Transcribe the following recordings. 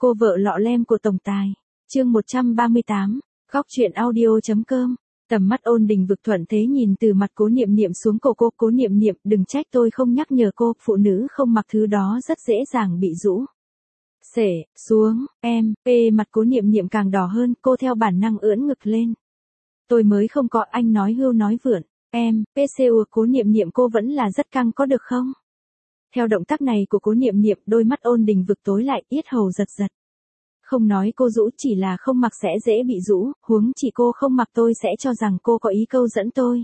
Cô vợ lọ lem của tổng tài. Chương 138, góc truyện audio.com. Tầm mắt Ôn Đình Vực thuận thế nhìn từ mặt Cố Niệm Niệm xuống Cố Niệm Niệm, đừng trách tôi không nhắc nhở cô, phụ nữ không mặc thứ đó rất dễ dàng bị rũ. Xể, xuống, em, mặt Cố Niệm Niệm càng đỏ hơn, cô theo bản năng ưỡn ngực lên. Tôi mới không có, anh nói hưu nói vượn, em, Cố Niệm Niệm cô vẫn là rất căng có được không? Theo động tác này của Cố Niệm Niệm, đôi mắt Ôn Đình Vực tối lại, yết hầu giật giật. Không nói cô rũ, chỉ là không mặc sẽ dễ bị rũ, huống chỉ cô không mặc tôi sẽ cho rằng cô có ý câu dẫn tôi.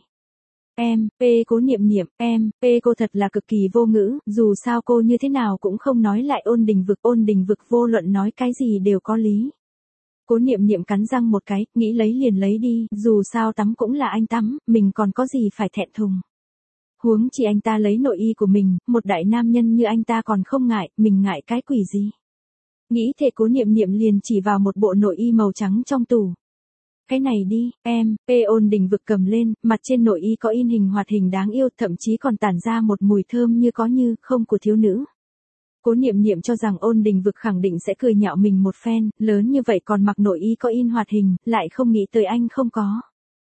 Em, Cố Niệm Niệm, em, cô thật là cực kỳ vô ngữ, dù sao cô như thế nào cũng không nói lại Ôn Đình Vực vô luận nói cái gì đều có lý. Cố Niệm Niệm cắn răng một cái, nghĩ lấy liền lấy đi, dù sao tắm cũng là anh tắm, mình còn có gì phải thẹn thùng. Huống chỉ anh ta lấy nội y của mình, một đại nam nhân như anh ta còn không ngại, mình ngại cái quỷ gì. Nghĩ thế Cố Niệm Niệm liền chỉ vào một bộ nội y màu trắng trong tủ. Cái này đi, em, Ôn Đình Vực cầm lên, mặt trên nội y có in hình hoạt hình đáng yêu, thậm chí còn tản ra một mùi thơm như có như không của thiếu nữ. Cố Niệm Niệm cho rằng Ôn Đình Vực khẳng định sẽ cười nhạo mình một phen, lớn như vậy còn mặc nội y có in hoạt hình, lại không nghĩ tới anh không có.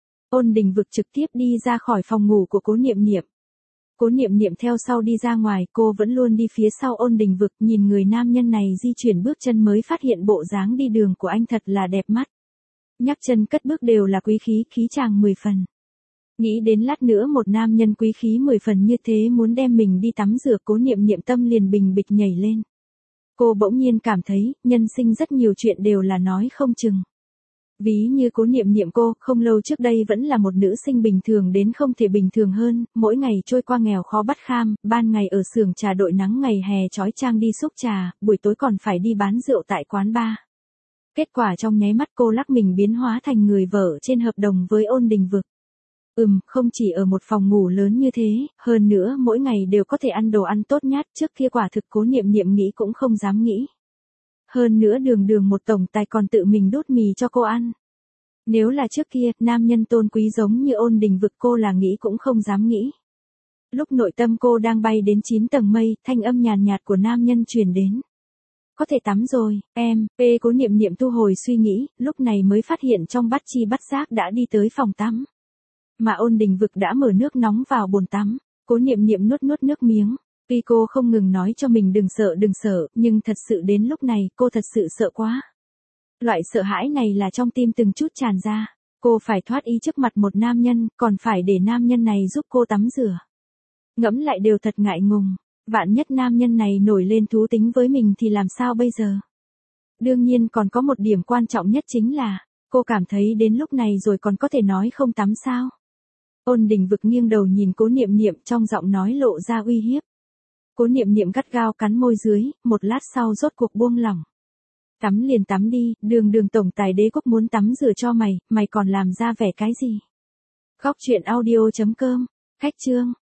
Ôn Đình Vực trực tiếp đi ra khỏi phòng ngủ của Cố Niệm Niệm. Cố Niệm Niệm theo sau đi ra ngoài, cô vẫn luôn đi phía sau Ôn Đình Vực, nhìn người nam nhân này di chuyển bước chân mới phát hiện bộ dáng đi đường của anh thật là đẹp mắt. Nhắc chân cất bước đều là quý khí chàng 10 phần. Nghĩ đến lát nữa một nam nhân quý khí 10 phần như thế muốn đem mình đi tắm rửa, Cố Niệm Niệm tâm liền bình bịch nhảy lên. Cô bỗng nhiên cảm thấy, nhân sinh rất nhiều chuyện đều là nói không chừng. Ví như Cố Niệm Niệm cô, không lâu trước đây vẫn là một nữ sinh bình thường đến không thể bình thường hơn, mỗi ngày trôi qua nghèo khó bắt kham, ban ngày ở xưởng trà đội nắng ngày hè chói chang đi xúc trà, buổi tối còn phải đi bán rượu tại quán bar. Kết quả trong nháy mắt cô lắc mình biến hóa thành người vợ trên hợp đồng với Ôn Đình Vực. Không chỉ ở một phòng ngủ lớn như thế, hơn nữa mỗi ngày đều có thể ăn đồ ăn tốt nhát, trước kia quả thực Cố Niệm Niệm nghĩ cũng không dám nghĩ. Hơn nữa đường một tổng tài còn tự mình đốt mì cho cô ăn. Nếu là trước kia, nam nhân tôn quý giống như Ôn Đình Vực cô là nghĩ cũng không dám nghĩ. Lúc nội tâm cô đang bay đến 9 tầng mây, thanh âm nhàn nhạt của nam nhân truyền đến. Có thể tắm rồi, em, Cố Niệm Niệm thu hồi suy nghĩ, lúc này mới phát hiện trong bất chi bất giác đã đi tới phòng tắm. Mà Ôn Đình Vực đã mở nước nóng vào bồn tắm, Cố Niệm Niệm nuốt nước miếng. Tuy cô không ngừng nói cho mình đừng sợ, nhưng thật sự đến lúc này cô thật sự sợ quá. Loại sợ hãi này là trong tim từng chút tràn ra. Cô phải thoát y trước mặt một nam nhân, còn phải để nam nhân này giúp cô tắm rửa. Ngẫm lại đều thật ngại ngùng. Vạn nhất nam nhân này nổi lên thú tính với mình thì làm sao bây giờ? Đương nhiên còn có một điểm quan trọng nhất chính là, cô cảm thấy đến lúc này rồi còn có thể nói không tắm sao? Ôn Đình Vực nghiêng đầu nhìn Cố Niệm Niệm, trong giọng nói lộ ra uy hiếp. Cố Niệm Niệm gắt gao cắn môi dưới, một lát sau rốt cuộc buông lỏng. Tắm liền tắm đi, đường tổng tài đế quốc muốn tắm rửa cho mày còn làm ra vẻ cái gì? Góc truyện audio.com, khách chương.